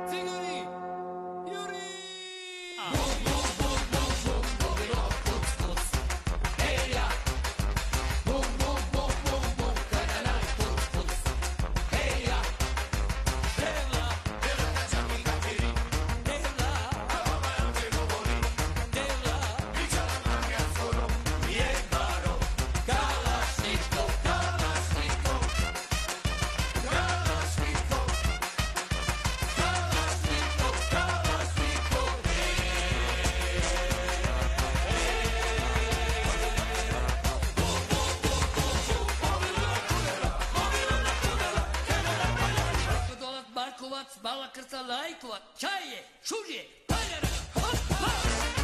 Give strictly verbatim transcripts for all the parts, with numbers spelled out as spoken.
Bala krca lajkova, čaje, šužje, paljara, hop, hop!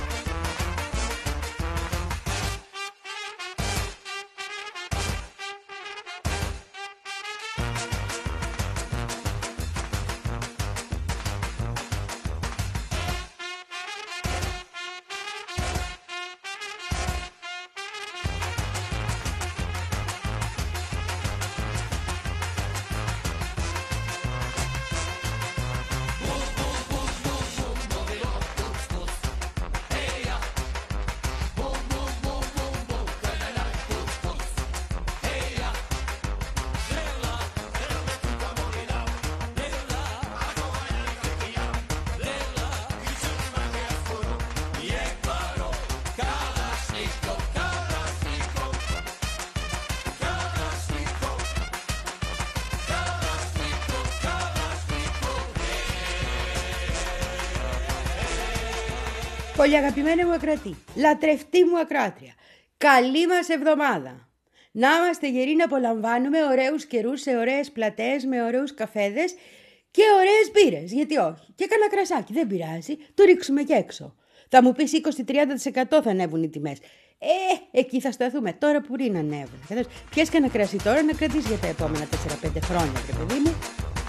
Πολύ αγαπημένη μου ακροατή, λατρευτή μου ακροάτρια, καλή μας εβδομάδα. Να είμαστε γεροί να απολαμβάνουμε ωραίους καιρούς σε ωραίες πλατές με ωραίους καφέδες και ωραίες μπύρες, γιατί όχι. Και κανένα κρασάκι, δεν πειράζει, το ρίξουμε και έξω. Θα μου πεις είκοσι με τριάντα τοις εκατό θα ανέβουν οι τιμές. Ε, εκεί θα σταθούμε τώρα που πριν ανέβουν. Πιες κανένα κρασί τώρα να κρατήσεις για τα επόμενα τέσσερα πέντε χρόνια, βρε παιδί μου.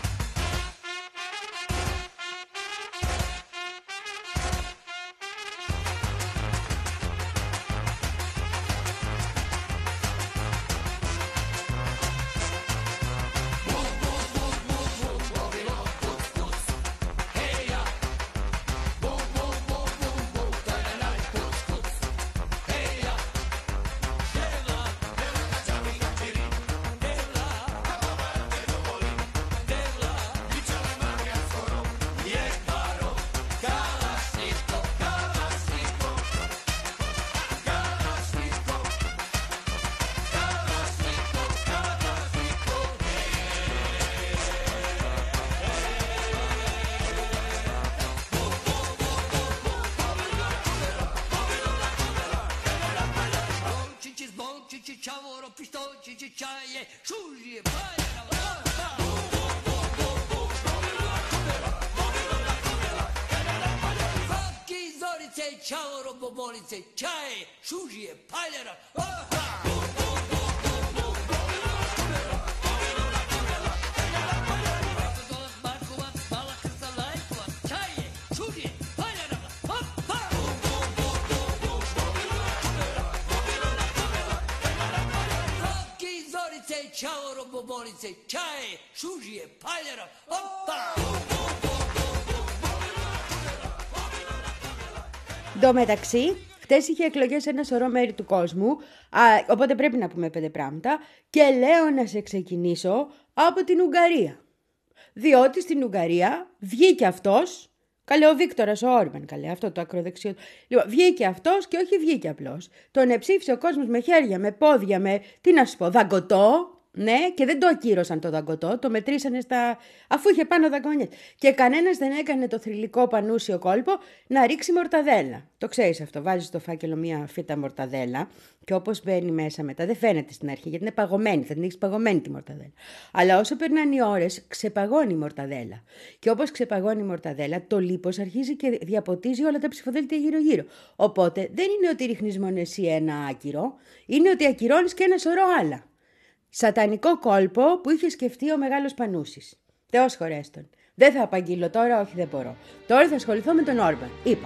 Ciao, bobolice, čaje, šužije, paljara, Markovac, bala krca lajkova, čaje, šužije, paljara, hop, hop! Roki, zorice, čao, bobolice, čaje, šužije, paljara, hop, hop! Εν τω μεταξύ, χτες είχε εκλογές σε ένα σωρό μέρη του κόσμου, α, οπότε πρέπει να πούμε πέντε πράγματα και λέω να σε ξεκινήσω από την Ουγγαρία. Διότι στην Ουγγαρία βγήκε αυτός, καλέ ο Βίκτορας ο Όρμπαν, καλέ αυτό το ακροδεξιό. Λοιπόν, βγήκε αυτός και όχι βγήκε απλώς. Τον εψήφισε ο κόσμος με χέρια, με πόδια, με, τι να σου πω, δαγκωτό. Ναι, και δεν το ακύρωσαν το δαγκωτό, το μετρήσανε στα... αφού είχε πάνω δαγκονιές. Και κανένας δεν έκανε το θρυλικό πανούσιο κόλπο να ρίξει μορταδέλα. Το ξέρεις αυτό, βάζεις στο φάκελο μία φύτα μορταδέλα και όπως μπαίνει μέσα μετά δεν φαίνεται στην αρχή γιατί είναι παγωμένη, θα την έχεις παγωμένη τη μορταδέλα. Αλλά όσο περνάνε οι ώρες ξεπαγώνει η μορταδέλα. Και όπως ξεπαγώνει η μορταδέλα, το λίπος αρχίζει και διαποτίζει όλα τα ψηφοδέλτια γύρω-γύρω. Οπότε δεν είναι ότι ρίχνεις μόνο εσύ ένα άκυρο, είναι ότι ακυρώνεις και ένα σωρό άλλα. Σατανικό κόλπο που είχε σκεφτεί ο μεγάλος Πανούσης. Θεός χωρέστον. Δεν θα απαγγείλω τώρα, όχι δεν μπορώ. Τώρα θα ασχοληθώ με τον Όρμπαν. Είπα.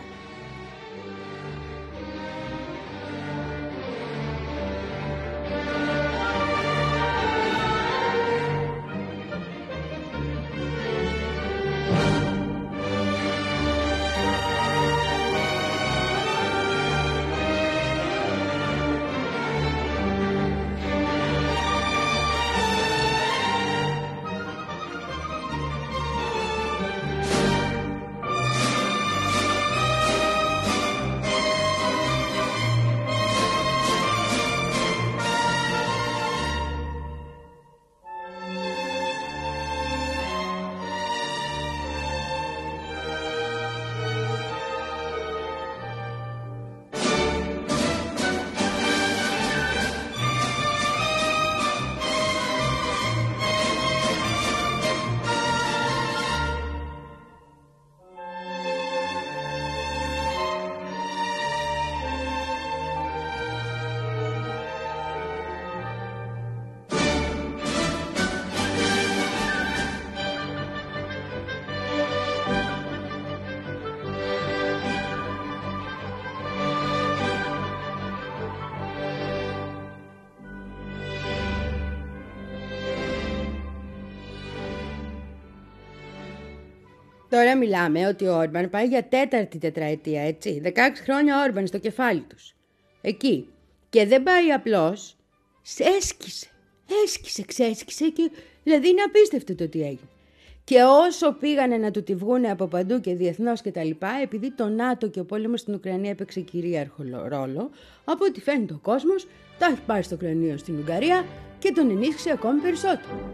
Τώρα μιλάμε ότι ο Όρμπαν πάει για τέταρτη τετραετία, έτσι. δεκαέξι χρόνια Όρμπαν στο κεφάλι τους. Εκεί. Και δεν πάει απλώς. Έσκησε. Έσκησε, ξέσκησε και... Δηλαδή είναι απίστευτο το τι έγινε. Και όσο πήγανε να του τη βγούνε από παντού και διεθνώς και τα λοιπά, επειδή το ΝΑΤΟ και ο πόλεμος στην Ουκρανία έπαιξε κυρίαρχο ρόλο, από ό,τι φαίνεται ο κόσμος τα έχει πάρει στο κρανίο στην Ουγγαρία και τον ενίσχυσε ακόμη περισσότερο.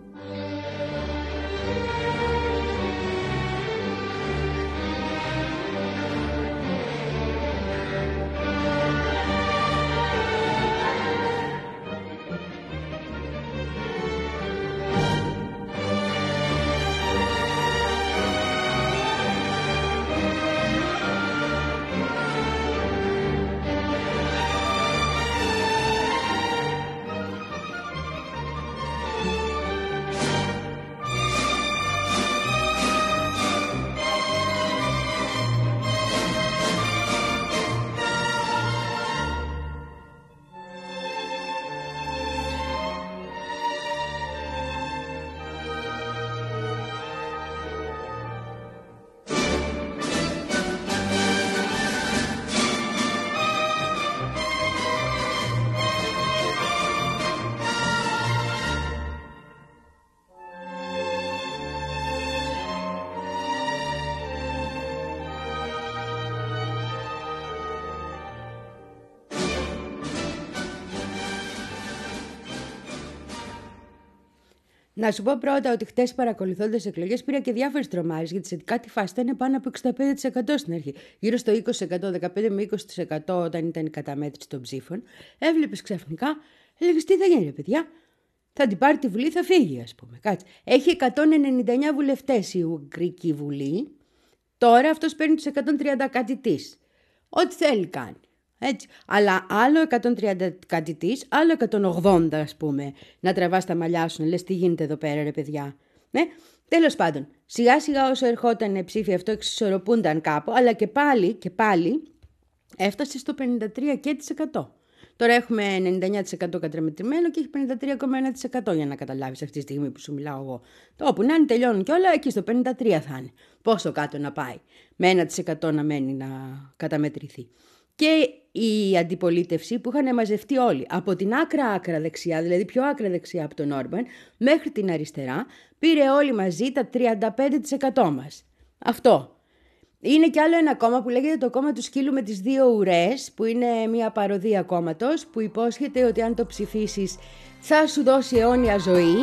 Να σου πω πρώτα ότι χτες παρακολουθώντας τις εκλογές πήρα και διάφορες τρομάρες, γιατί σε κάτι φάση ήταν πάνω από εξήντα πέντε τοις εκατό στην αρχή. Γύρω στο είκοσι τοις εκατό, δεκαπέντε με είκοσι τοις εκατό όταν ήταν η καταμέτρηση των ψήφων. Έβλεπες ξαφνικά, έλεγες τι θα γίνει, ρε παιδιά. Θα την πάρει τη Βουλή, θα φύγει, ας πούμε. Κάτσε. Έχει εκατόν ενενήντα εννέα βουλευτές η Ουγγρική Βουλή. Τώρα αυτός παίρνει τους εκατόν τριάντα κάτι της. Ό,τι θέλει κάνει. Έτσι. Αλλά άλλο εκατόν τριάντα κάτι της, άλλο εκατόν ογδόντα ας πούμε, να τραβάς τα μαλλιά σου, να λες τι γίνεται εδώ πέρα ρε παιδιά. Ναι. Τέλος πάντων, σιγά σιγά όσο ερχόταν ψήφι αυτό εξισορροπούνταν κάπου, αλλά και πάλι, και πάλι έφτασε στο πενήντα τρία τοις εκατό. Τώρα έχουμε ενενήντα εννέα τοις εκατό καταμετρημένο και έχει πενήντα τρία κόμμα ένα τοις εκατό για να καταλάβεις αυτή τη στιγμή που σου μιλάω εγώ. Το όπου να είναι τελειώνουν και όλα, εκεί στο πενήντα τρία θα είναι. Πόσο κάτω να πάει, με ένα τοις εκατό να μένει να καταμετρηθεί. Και η αντιπολίτευση που είχαν μαζευτεί όλοι από την άκρα άκρα δεξιά, δηλαδή πιο άκρα δεξιά από τον Όρμπαν, μέχρι την αριστερά, πήρε όλοι μαζί τα τριάντα πέντε τοις εκατό μας. Αυτό. Είναι κι άλλο ένα κόμμα που λέγεται το κόμμα του σκύλου με τις δύο ουρές, που είναι μια παροδία κόμματος, που υπόσχεται ότι αν το ψηφίσεις θα σου δώσει αιώνια ζωή.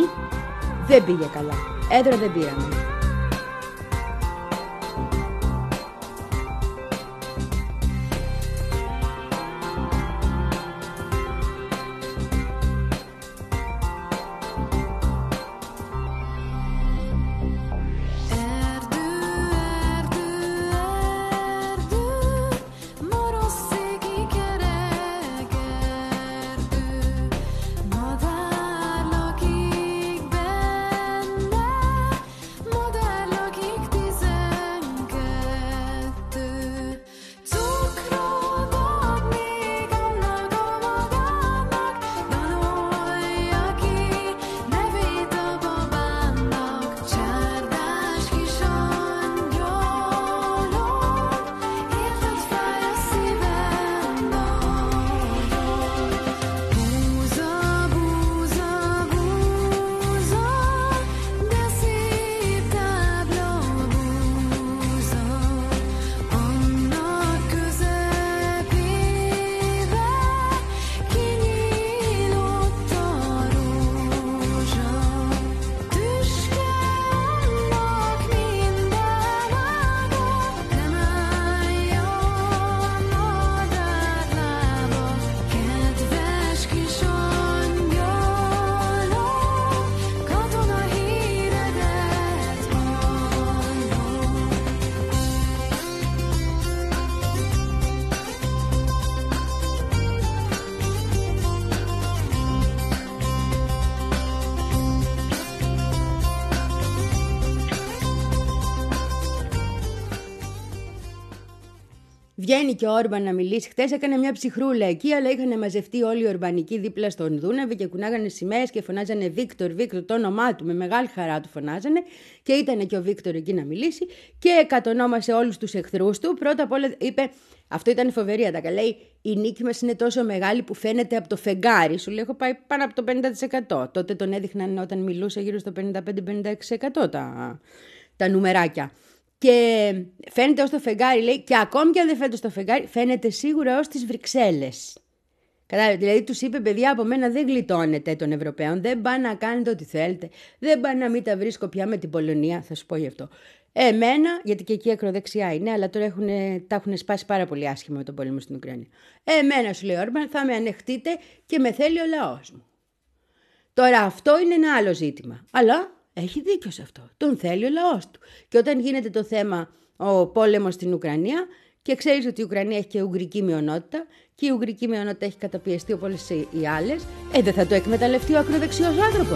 Δεν πήγε καλά. Έδρα δεν πήραμε. Βγαίνει και ο Όρμπαν να μιλήσει. Χτες έκανε μια ψυχρούλα εκεί, αλλά είχαν μαζευτεί όλοι οι Ορμπανικοί δίπλα στον Δούναβη και κουνάγανε σημαίες και φωνάζανε Βίκτορ, Βίκτορ, το όνομά του. Με μεγάλη χαρά του φωνάζανε. Και ήταν και ο Βίκτορ εκεί να μιλήσει. Και κατονόμασε όλους τους εχθρούς του. Πρώτα απ' όλα είπε. Αυτό ήταν φοβερή ατάκα. Λέει: η νίκη μας είναι τόσο μεγάλη που φαίνεται από το φεγγάρι. Σου λέει: έχω πάει πάνω από το πενήντα τοις εκατό. Τότε τον έδειχναν όταν μιλούσε γύρω στο πενήντα πέντε με πενήντα έξι τοις εκατό τα, τα νουμεράκια. Και φαίνεται ως το φεγγάρι, λέει, και ακόμη και αν δεν φαίνεται στο φεγγάρι, φαίνεται σίγουρα ως τις Βρυξέλλες. Κατάλαβε, δηλαδή τους είπε: παιδιά, από μένα δεν γλιτώνετε των Ευρωπαίων, δεν πάνε να κάνετε ό,τι θέλετε, δεν πάνε να μην τα βρίσκω πια με την Πολωνία, θα σου πω γι' αυτό. Εμένα, γιατί και εκεί ακροδεξιά είναι, αλλά τώρα έχουν, τα έχουν σπάσει πάρα πολύ άσχημα με τον πόλεμο στην Ουκρανία. Εμένα, σου λέει ο Όρμπαν, θα με ανεχτείτε και με θέλει ο λαός μου. Τώρα αυτό είναι ένα άλλο ζήτημα, αλλά έχει δίκιο σε αυτό. Τον θέλει ο λαός του. Και όταν γίνεται το θέμα ο πόλεμος στην Ουκρανία και ξέρεις ότι η Ουκρανία έχει και ουγγρική μειονότητα και η ουγγρική μειονότητα έχει καταπιεστεί όπως όλες οι άλλες, ε, δεν θα το εκμεταλλευτεί ο ακροδεξιός άνθρωπος.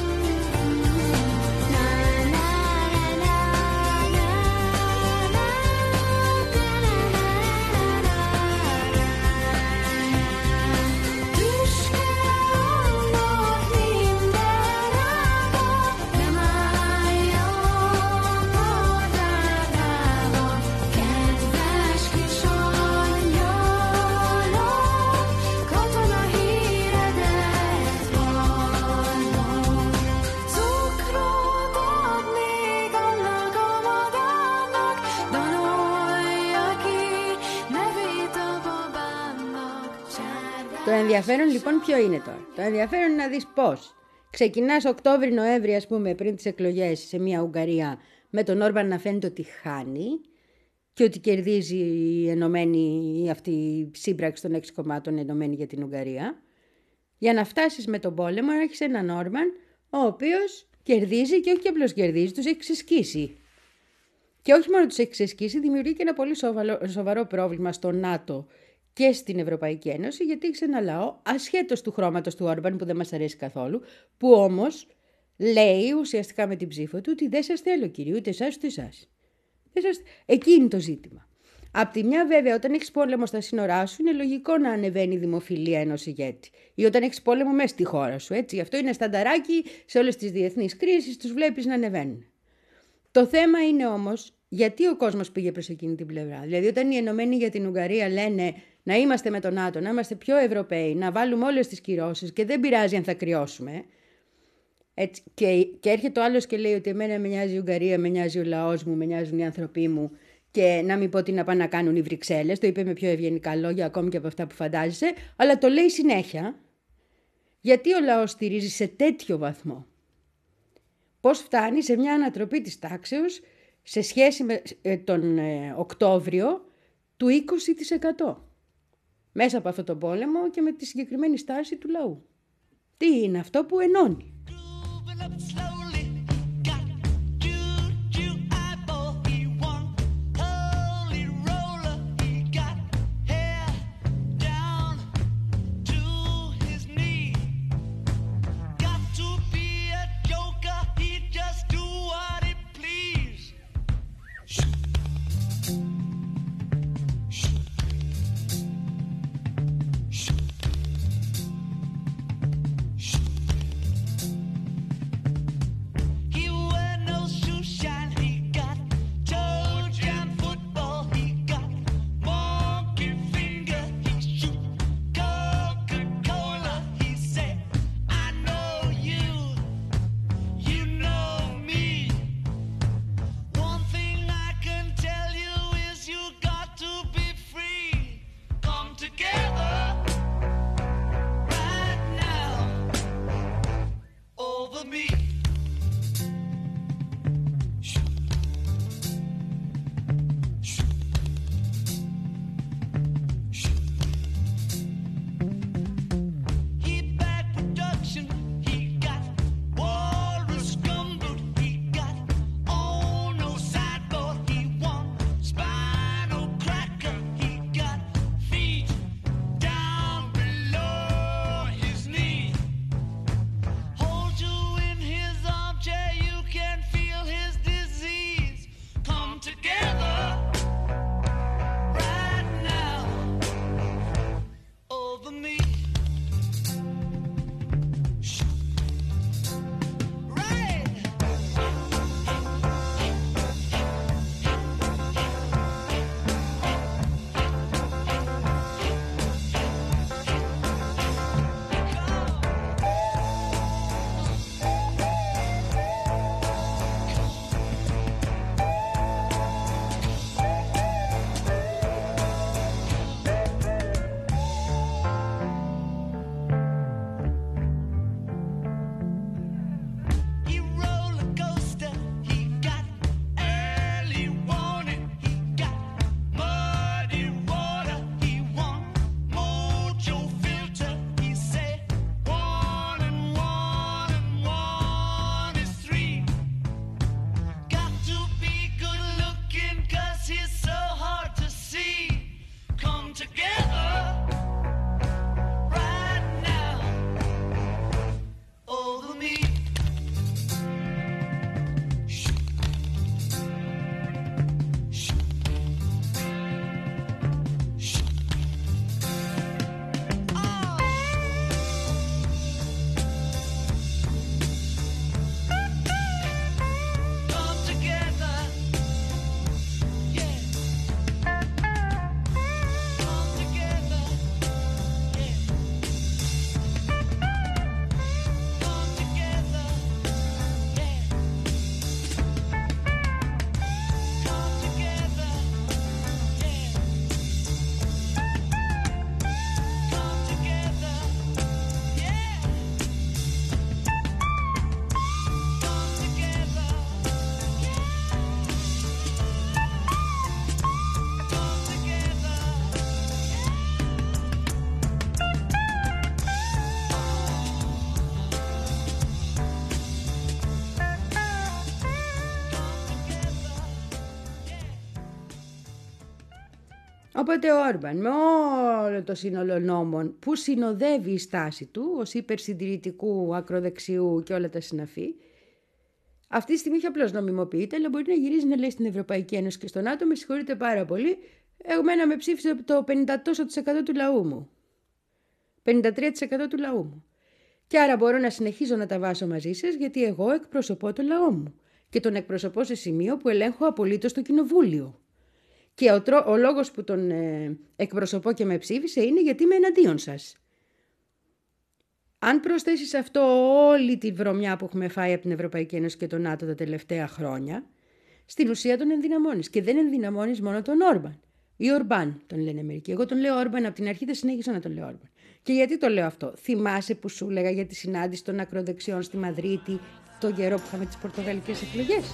Το ενδιαφέρον λοιπόν ποιο είναι τώρα? Το ενδιαφέρον είναι να δεις πώς. Ξεκινάς Οκτώβρη-Νοέμβρη, ας πούμε, πριν τις εκλογές σε μια Ουγγαρία, με τον Όρμπαν να φαίνεται ότι χάνει και ότι κερδίζει η ενωμένη, αυτή η σύμπραξη των έξι κομμάτων ενωμένη για την Ουγγαρία. Για να φτάσεις με τον πόλεμο, να έχεις έναν Όρμπαν, ο οποίος κερδίζει και όχι απλώς κερδίζει, τους έχει ξεσκίσει. Και όχι μόνο τους έχει ξεσκίσει, δημιουργεί και ένα πολύ σοβαρό, σοβαρό πρόβλημα στο ΝΑΤΟ και στην Ευρωπαϊκή Ένωση, γιατί έχει ένα λαό, ασχέτως του χρώματος του Όρμπαν που δεν μας αρέσει καθόλου, που όμως λέει ουσιαστικά με την ψήφο του ότι δεν σας θέλω κύριε, ούτε εσάς ούτε εσάς. Σας... Εκεί είναι το ζήτημα. Απ' τη μια βέβαια όταν έχεις πόλεμο στα σύνορά σου είναι λογικό να ανεβαίνει η δημοφιλία ενός ηγέτη. Ή όταν έχεις πόλεμο μέσα στη χώρα σου, έτσι. Αυτό είναι στανταράκι σε όλες τις διεθνείς κρίσεις, τους βλέπεις να ανεβαίνουν. Το θέμα είναι όμως γιατί ο κόσμος πήγε προς εκείνη την πλευρά. Δηλαδή όταν οι ενωμένοι για την Ουγγαρία λένε να είμαστε με τον ΝΑΤΟ, να είμαστε πιο Ευρωπαίοι, να βάλουμε όλες τις κυρώσεις και δεν πειράζει αν θα κρυώσουμε. Έτσι, και, και έρχεται ο άλλος και λέει ότι εμένα με νοιάζει η Ουγγαρία, με νοιάζει ο λαός μου, με νοιάζουν οι άνθρωποι μου και να μην πω τι να πάνε να κάνουν οι Βρυξέλλες. Το είπε με πιο ευγενικά λόγια ακόμη και από αυτά που φαντάζεσαι, αλλά το λέει συνέχεια. Γιατί ο λαός στηρίζει σε τέτοιο βαθμό? Πώς φτάνει σε μια ανατροπή της τάξεως σε σχέση με τον ε, Οκτώβριο του είκοσι τοις εκατό. Μέσα από αυτό το πόλεμο και με τη συγκεκριμένη στάση του λαού. Τι είναι αυτό που ενώνει? Οπότε ο Όρμπαν με όλο το σύνολο νόμων που συνοδεύει η στάση του ως υπερσυντηρητικού, ακροδεξιού και όλα τα συναφή, αυτή τη στιγμή έχει απλώς νομιμοποιείται, αλλά μπορεί να γυρίζει να λέει στην Ευρωπαϊκή Ένωση και στο ΝΑΤΟ: με συγχωρείτε πάρα πολύ, εμένα με ψήφισε το πενήντα τοις εκατό του λαού μου. πενήντα τρία τοις εκατό του λαού μου. Και άρα μπορώ να συνεχίζω να τα βάσω μαζί σας, γιατί εγώ εκπροσωπώ το λαό μου. Και τον εκπροσωπώ σε σημείο που ελέγχω απολύτως το κοινοβούλιο. Και ο, τρό, ο λόγος που τον ε, εκπροσωπώ και με ψήφισε είναι γιατί είμαι εναντίον σας. Αν προσθέσεις αυτό όλη τη βρωμιά που έχουμε φάει από την Ευρωπαϊκή Ένωση και τον ΝΑΤΟ τα τελευταία χρόνια, στην ουσία τον ενδυναμώνεις. Και δεν ενδυναμώνεις μόνο τον Όρμπαν. Ή Ορμπάν τον λένε μερικοί. Εγώ τον λέω Όρμπαν από την αρχή, δεν συνέχισα να τον λέω Όρμπαν. Και γιατί το λέω αυτό? Θυμάσαι που σου έλεγα για τη συνάντηση των ακροδεξιών στη Μαδρίτη τον καιρό που είχαμε τις πορτογαλικές εκλογές?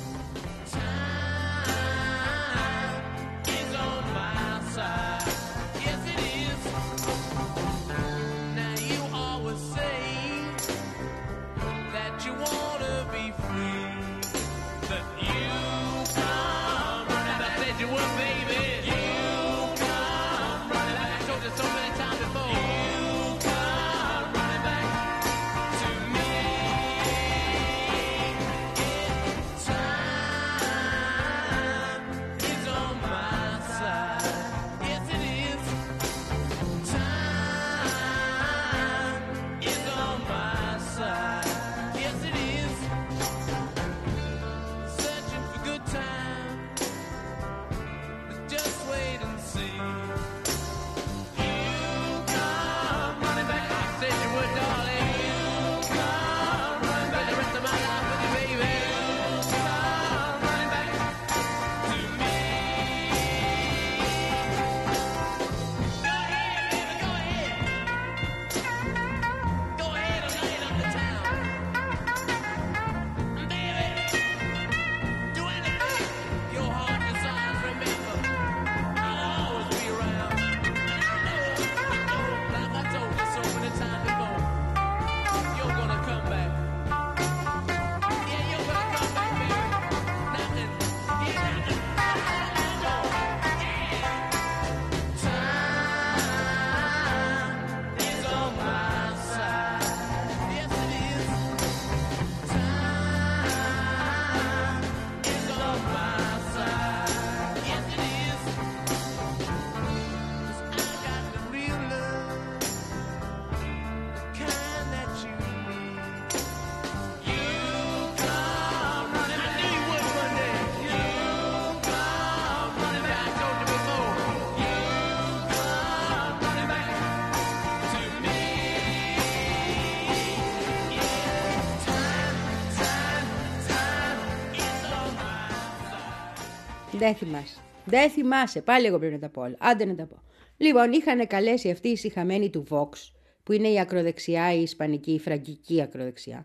Δεν θυμάσαι. Δεν θυμάσαι. Πάλι εγώ πρέπει να τα πω όλα. Άντε να τα πω. Λοιπόν, είχαν καλέσει αυτοί οι σιχαμένοι του Vox, που είναι η ακροδεξιά, η ισπανική, η φραγκική ακροδεξιά,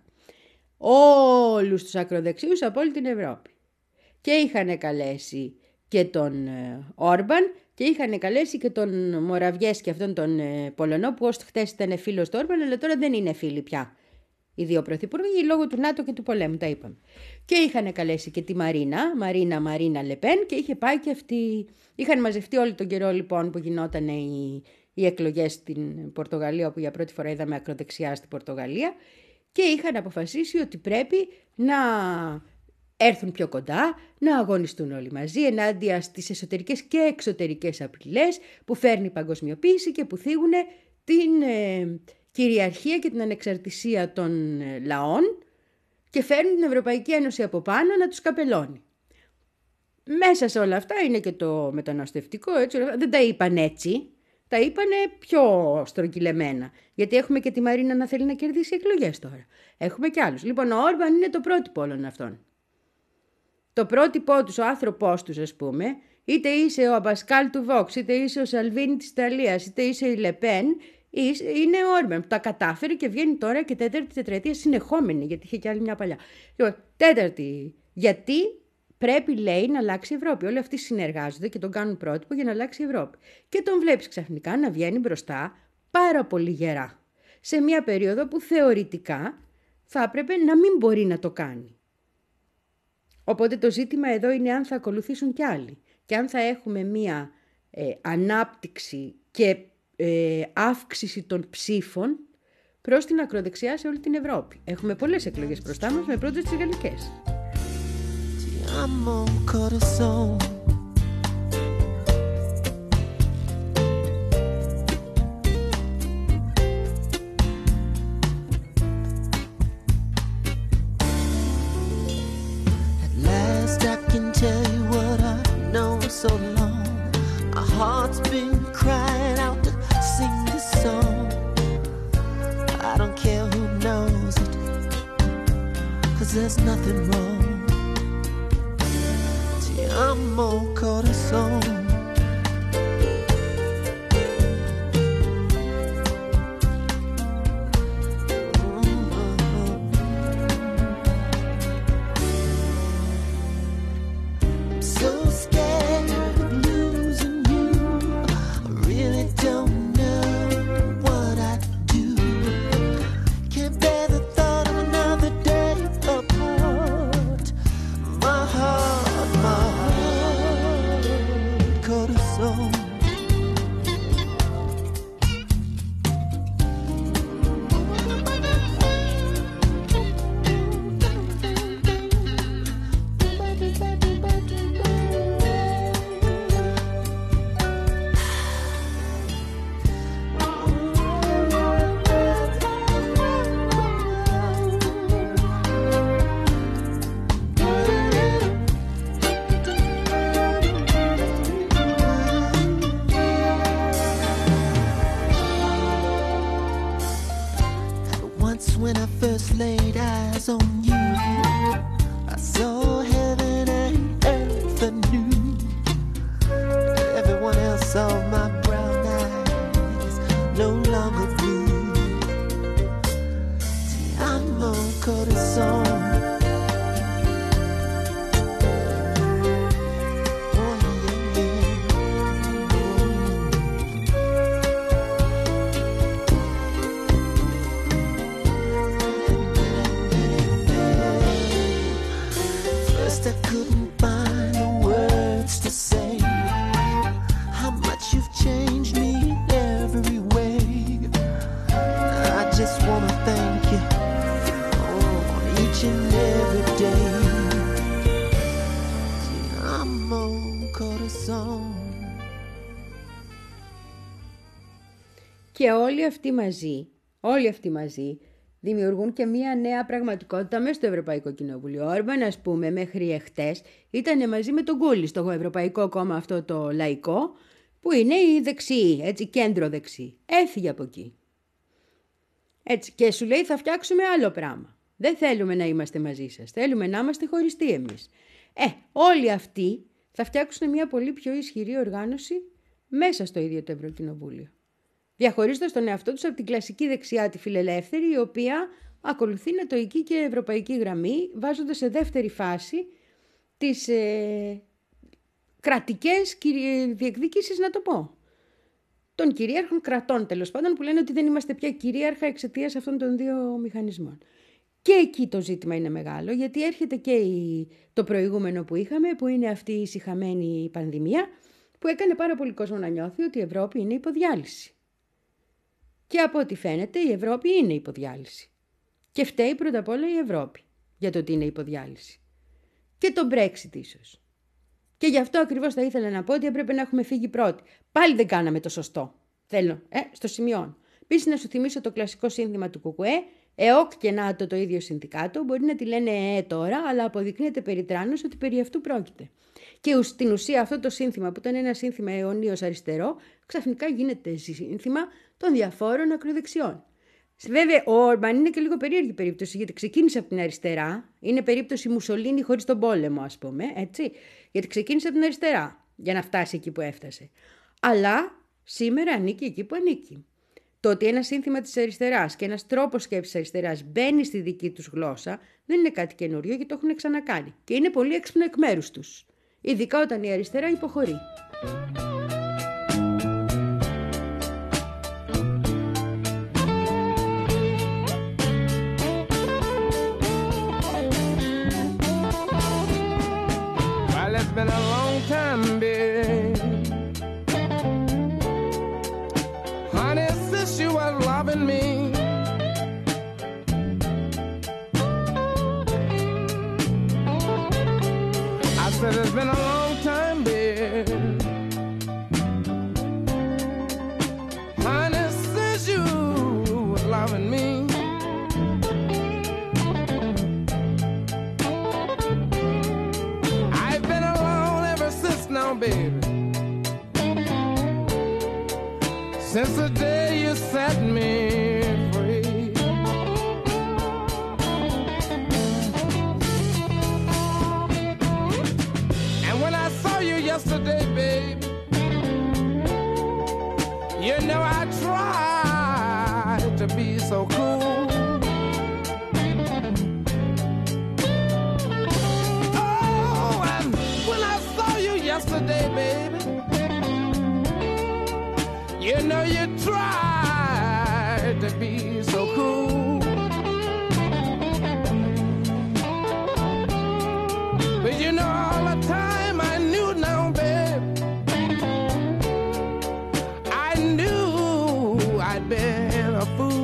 όλους τους ακροδεξιούς από όλη την Ευρώπη. Και είχαν καλέσει και τον Όρμπαν και είχαν καλέσει και τον Μοραβιές και αυτόν τον Πολωνό, που ως χτες ήταν φίλος του Όρμπαν, αλλά τώρα δεν είναι φίλοι πια. Οι δύο πρωθυπουργοί λόγω του ΝΑΤΟ και του πολέμου, τα είπαμε. Και είχαν καλέσει και τη Μαρίνα, Μαρίνα Μαρίνα Λεπέν, και είχε πάει και αυτή. Είχαν μαζευτεί όλη τον καιρό λοιπόν που γινόταν οι, οι εκλογές στην Πορτογαλία, όπου για πρώτη φορά είδαμε ακροδεξιά στην Πορτογαλία, και είχαν αποφασίσει ότι πρέπει να έρθουν πιο κοντά, να αγωνιστούν όλοι μαζί ενάντια στις εσωτερικές και εξωτερικές απειλές που φέρνει η παγκοσμιοποίηση και που θίγουν την ε, κυριαρχία και την ανεξαρτησία των ε, λαών και φέρνουν την Ευρωπαϊκή Ένωση από πάνω να τους καπελώνει. Μέσα σε όλα αυτά είναι και το μεταναστευτικό, έτσι, δεν τα είπαν έτσι, τα είπανε πιο στρογγυλεμένα. Γιατί έχουμε και τη Μαρίνα να θέλει να κερδίσει εκλογές τώρα. Έχουμε και άλλους. Λοιπόν, ο Όρμπαν είναι το πρότυπο όλων αυτών. Το πρότυπό τους, ο άνθρωπός τους, ας πούμε, είτε είσαι ο Αμπασκάλ του Vox, είτε είσαι ο Σαλβίνη της Ιταλίας, είτε είσαι η Λεπέν, είναι ο Όρμπαν που τα κατάφερε και βγαίνει τώρα και τέταρτη τετραετία συνεχόμενη, γιατί είχε και άλλη μια παλιά. Λοιπόν, τέταρτη, γιατί πρέπει, λέει, να αλλάξει η Ευρώπη. Όλοι αυτοί συνεργάζονται και τον κάνουν πρότυπο για να αλλάξει η Ευρώπη. Και τον βλέπεις ξαφνικά να βγαίνει μπροστά πάρα πολύ γερά. Σε μια περίοδο που θεωρητικά θα έπρεπε να μην μπορεί να το κάνει. Οπότε το ζήτημα εδώ είναι αν θα ακολουθήσουν κι άλλοι. Και αν θα έχουμε μια ε, ανάπτυξη και ε, αύξηση των ψήφων προς την ακροδεξιά σε όλη την Ευρώπη. Έχουμε πολλές εκλογές μπροστά μας, με πρώτες τις γαλλικές. So long, our heart's been crying out to sing this song. I don't care who knows it, 'cause there's nothing wrong. Ti amo corazón. When I first laid eyes on you, I saw heaven and earth anew. Everyone else saw my brown eyes, no longer blue. Ti amo corazón. Και όλοι αυτοί μαζί, όλοι αυτοί μαζί δημιουργούν και μία νέα πραγματικότητα μέσα στο Ευρωπαϊκό Κοινοβούλιο. Ο Όρμπαν, ας πούμε, μέχρι εχθές ήταν μαζί με τον Κούλι στο Ευρωπαϊκό Κόμμα αυτό το λαϊκό, που είναι η δεξιή, έτσι, κέντρο δεξί. Έφυγε από εκεί. Έτσι, και σου λέει θα φτιάξουμε άλλο πράγμα. Δεν θέλουμε να είμαστε μαζί σας, θέλουμε να είμαστε χωριστοί εμείς. Ε, όλοι αυτοί θα φτιάξουν μια πολύ πιο ισχυρή οργάνωση μέσα στο ίδιο το Ευρωκοινοβούλιο. Διαχωρίζοντας τον εαυτό τους από την κλασική δεξιά, τη φιλελεύθερη, η οποία ακολουθεί νατοϊκή και ευρωπαϊκή γραμμή, βάζοντας σε δεύτερη φάση τις ε, κρατικές διεκδίκησεις, να το πω. Των κυρίαρχων κρατών, τέλος πάντων, που λένε ότι δεν είμαστε πια κυρίαρχα εξαιτίας αυτών των δύο μηχανισμών. Και εκεί το ζήτημα είναι μεγάλο, γιατί έρχεται και η, το προηγούμενο που είχαμε, που είναι αυτή η σιχαμένη πανδημία, που έκανε πάρα πολύ κόσμο να νιώθει ότι η Ευρώπη είναι υποδιάλυση. Και από ό,τι φαίνεται η Ευρώπη είναι υποδιάλυση. Και φταίει πρώτα απ' όλα η Ευρώπη για το ότι είναι υποδιάλυση. Και το Brexit ίσως. Και γι' αυτό ακριβώς θα ήθελα να πω ότι έπρεπε να έχουμε φύγει πρώτοι. Πάλι δεν κάναμε το σωστό. Θέλω, ε, στο σημειώνω. Επίσης να σου θυμίσω το κλασικό σύνθημα του ΚΚΕ, ΕΟΚ και ΝΑΤΟ το ίδιο συνδικάτο, μπορεί να τη λένε ΕΕ τώρα, αλλά αποδεικνύεται περί τράνος ότι περί αυτού πρόκειται. Και στην ουσία αυτό το σύνθημα, που ήταν ένα σύνθημα αιωνίως αριστερό, ξαφνικά γίνεται σύνθημα των διαφόρων ακροδεξιών. Βέβαια, ο Όρμπαν είναι και λίγο περίεργη περίπτωση, γιατί ξεκίνησε από την αριστερά. Είναι περίπτωση Μουσολίνη χωρίς τον πόλεμο, ας πούμε, έτσι. Γιατί ξεκίνησε από την αριστερά για να φτάσει εκεί που έφτασε. Αλλά σήμερα ανήκει εκεί που ανήκει. Το ότι ένα σύνθημα της αριστεράς και ένας τρόπος σκέψης της αριστεράς μπαίνει στη δική τους γλώσσα δεν είναι κάτι καινούριο, γιατί το έχουν ξανακάνει. Και είναι πολύ έξυπνο εκ μέρους τους. Ειδικά όταν η αριστερά υποχωρεί. Well, it's been a long time, babe, said it's been a long time, baby. Honey, since you were loving me. I've been alone ever since now, baby. Since the day you set me free. And when I saw you yesterday, baby, you know I tried to be so cool. Oh, and when I saw you yesterday, baby, you know you tried to be so cool. But you know all the time I knew now, babe, I knew I'd been a fool.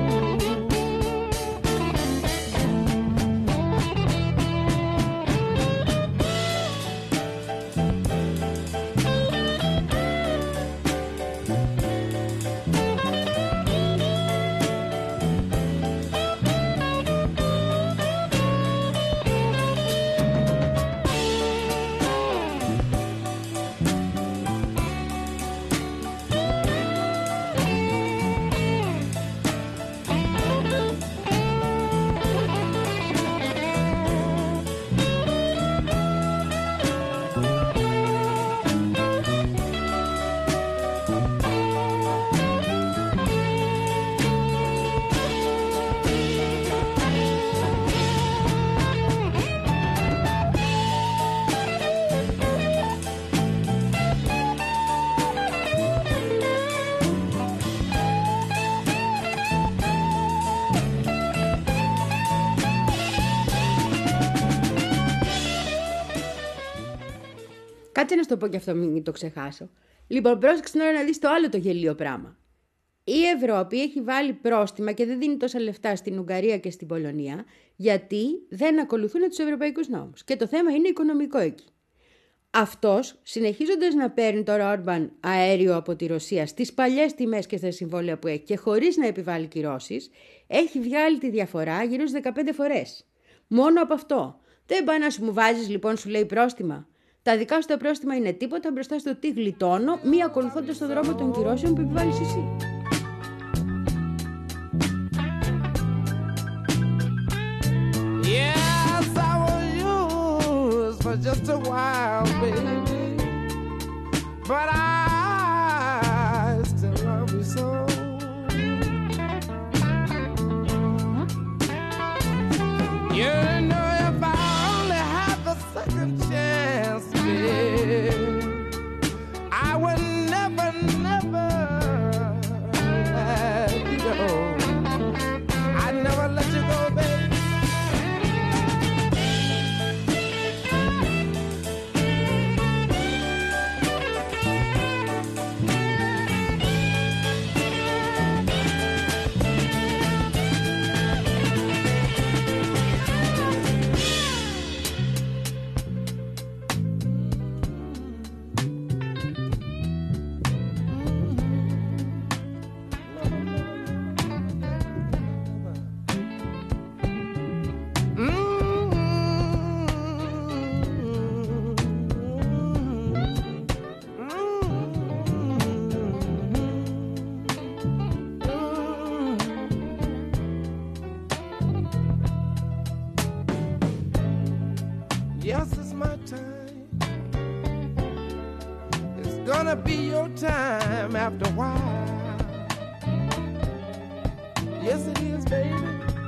Κάτσε να σου το πω και αυτό, μην το ξεχάσω. Λοιπόν, πρόσεξε τώρα να δεις το άλλο το γελίο πράγμα. Η Ευρώπη έχει βάλει πρόστιμα και δεν δίνει τόσα λεφτά στην Ουγγαρία και στην Πολωνία, γιατί δεν ακολουθούν τους ευρωπαϊκούς νόμους. Και το θέμα είναι οικονομικό εκεί. Αυτός, συνεχίζοντας να παίρνει τώρα Όρμπαν αέριο από τη Ρωσία στις παλιές τιμές και στα συμβόλαια που έχει και χωρίς να επιβάλλει κυρώσεις, έχει βγάλει τη διαφορά γύρω στις δεκαπέντε φορές. Μόνο από αυτό. Δεν πάει να σου μου βάζεις λοιπόν, σου λέει, πρόστιμα. Τα δικά σου τα πρόστιμα είναι τίποτα μπροστά στο τι γλιτώνω, μη ακολουθώντας τον δρόμο των κυρώσεων που επιβάλλεις εσύ. Yes, I was yours for just a while, baby, but I still love you so. You know, if I only had the second chance, baby, I would never, never let you go. I'd never let you go, baby. Yes, it's my time. It's gonna be your time after a while. Yes, it is, baby.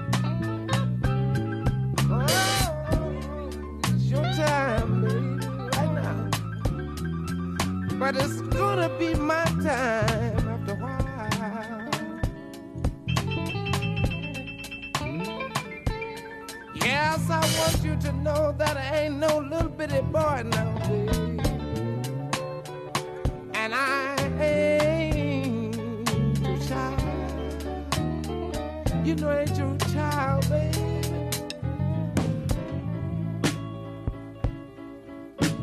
Oh, it's your time, baby, right now. But it's gonna be my time after a while. Yes, I want you to know that I ain't no little bitty boy now, baby. And I ain't your child. You know I ain't your child, baby.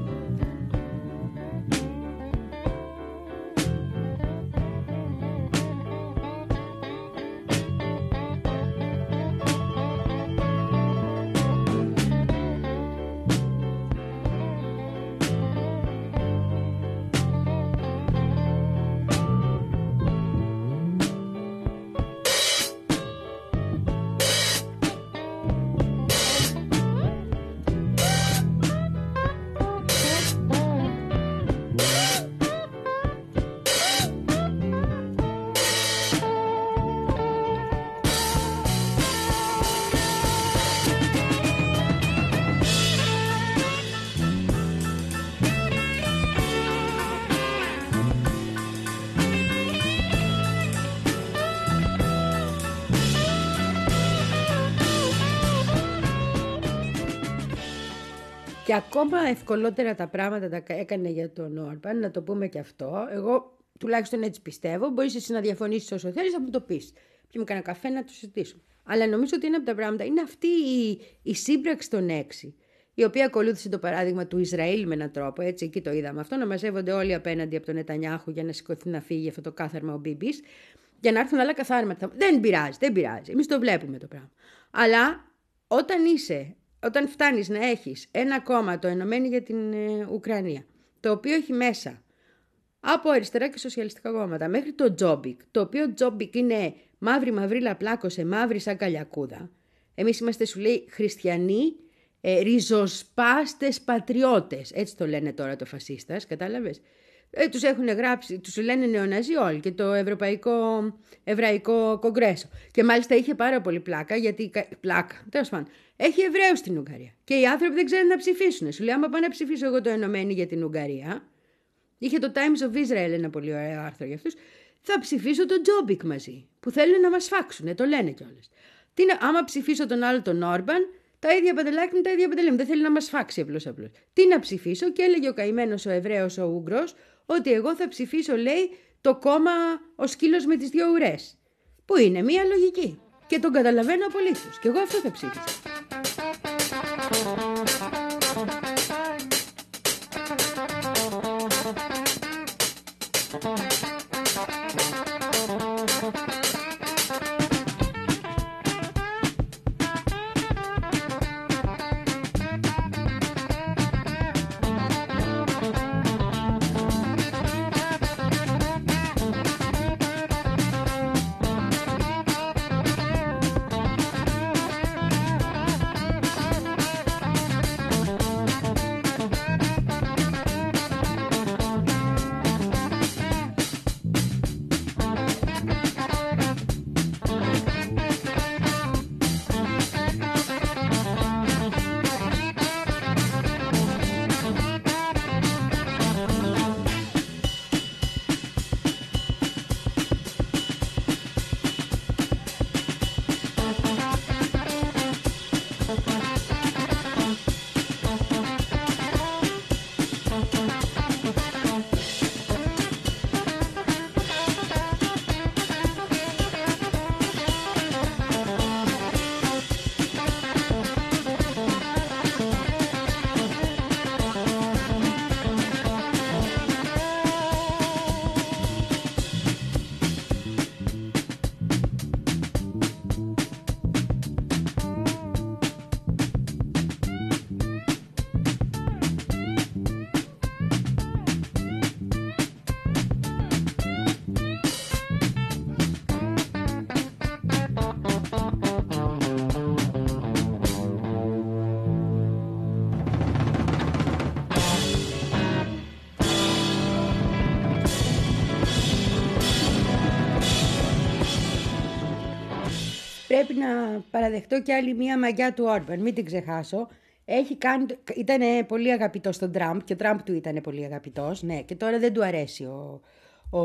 Και ακόμα ευκολότερα τα πράγματα τα έκανε για τον Όρμπαν, να το πούμε και αυτό. Εγώ τουλάχιστον έτσι πιστεύω. Μπορείς εσύ να διαφωνήσεις όσο θέλεις, θα μου το πεις. Πιούμε κανένα καφέ να το συζητήσουμε. Αλλά νομίζω ότι ένα από τα πράγματα είναι αυτή η, η σύμπραξη των έξι, η οποία ακολούθησε το παράδειγμα του Ισραήλ με έναν τρόπο. Έτσι, εκεί το είδαμε αυτό, να μαζεύονται όλοι απέναντι από τον Νετανιάχου για να σηκωθεί να φύγει αυτό το κάθαρμα ο Μπίμπης, για να έρθουν άλλα καθάρματα. Δεν πειράζει, δεν πειράζει. Εμείς το βλέπουμε το πράγμα. Αλλά όταν είσαι. Όταν φτάνεις να έχεις ένα κόμμα, το Ενωμένοι για την ε, Ουκρανία, το οποίο έχει μέσα από αριστερά και σοσιαλιστικά κόμματα μέχρι το Τζόμπικ, το οποίο Τζόμπικ είναι μαύρη μαυρίλα πλάκωσε, μαύρη σαν καλιακούδα. Εμείς είμαστε, σου λέει, χριστιανοί, ε, ριζοσπάστες πατριώτες. Έτσι το λένε τώρα το φασίστας, κατάλαβες. Ε, τους έχουν γράψει, τους λένε νεοναζί όλοι και το Ευρωπαϊκό Εβραϊκό Κογκρέσο. Και μάλιστα είχε πάρα πολύ πλάκα, γιατί. Πλάκα, τέλος πάντων. Έχει Εβραίους στην Ουγγαρία. Και οι άνθρωποι δεν ξέρουν να ψηφίσουν. Σου λέει, άμα πάω να ψηφίσω εγώ το Ενωμένοι για την Ουγγαρία, είχε το Times of Israel ένα πολύ ωραίο άρθρο για αυτούς, θα ψηφίσω τον Τζόμπικ μαζί. Που θέλουν να μας φάξουν, το λένε κιόλας. Τι να, άμα ψηφίσω τον άλλο τον Όρμπαν, τα ίδια παντελάκια είναι τα ίδια παντελάκια. Δεν θέλει να μας φάξει απλώς απλώς. Τι να ψηφίσω, και έλεγε ο καημένος ο Εβραίος ο Ούγγρος, ότι εγώ θα ψηφίσω, λέει, το κόμμα ο σκύλος με τις δύο ουρές. Που είναι μία λογική. Και τον καταλαβαίνω απολύτως. Και εγώ αυτό θα ψήφισα. Πρέπει να παραδεχτώ και άλλη μία μαγιά του Όρμπαν, μην την ξεχάσω. Έχει κάνει, ήταν πολύ αγαπητός στον Τραμπ και ο Τραμπ του ήταν πολύ αγαπητός, ναι, και τώρα δεν του αρέσει ο, ο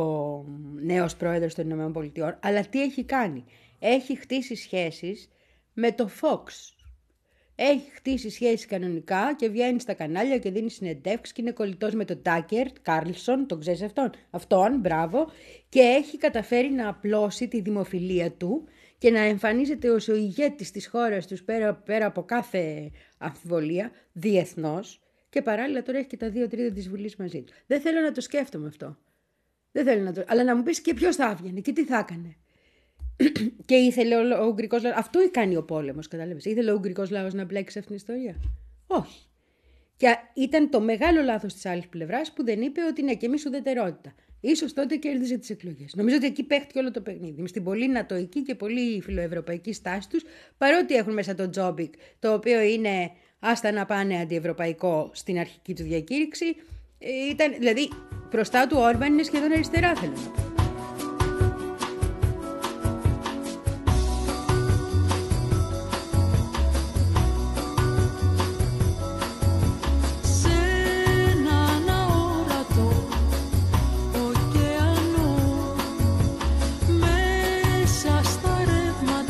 νέος πρόεδρος των ΗΠΑ. Αλλά τι έχει κάνει? Έχει χτίσει σχέσεις με το Fox. Έχει χτίσει σχέσεις κανονικά και βγαίνει στα κανάλια και δίνει συνεντεύξεις και είναι κολλητός με τον Τάκερ Κάρλσον, τον ξέρεις αυτόν, αυτόν, μπράβο, και έχει καταφέρει να απλώσει τη δημοφιλία του και να εμφανίζεται ως ο ηγέτης της χώρας τους πέρα, πέρα από κάθε αμφιβολία, διεθνώς, και παράλληλα τώρα έχει και τα δύο τρίτα της Βουλής μαζί του. Δεν θέλω να το σκέφτομαι αυτό. Δεν θέλω να το... Αλλά να μου πεις και ποιος θα έβγαινε και τι θα έκανε. Και ήθελε ο, ο Ουγγρικός λαός. Αυτό κάνει ο πόλεμος, κατάλαβες. Ήθελε ο Ουγγρικός λαός να μπλέξει σε αυτήν την ιστορία? Όχι. Και ήταν το μεγάλο λάθος της άλλης πλευράς που δεν είπε ότι ναι, και εμείς ουδετερότητα. Ίσως τότε κέρδιζε τις εκλογές. Νομίζω ότι εκεί παίχτηκε όλο το παιχνίδι. Με στην πολύ νατοϊκή και πολύ φιλοευρωπαϊκή στάση τους, παρότι έχουν μέσα το Τζόμπικ, το οποίο είναι άστα να πάνε αντιευρωπαϊκό στην αρχική του διακήρυξη. Ήταν, δηλαδή, μπροστά του Όρμπαν είναι σχεδόν αριστερά, θέλω να πω.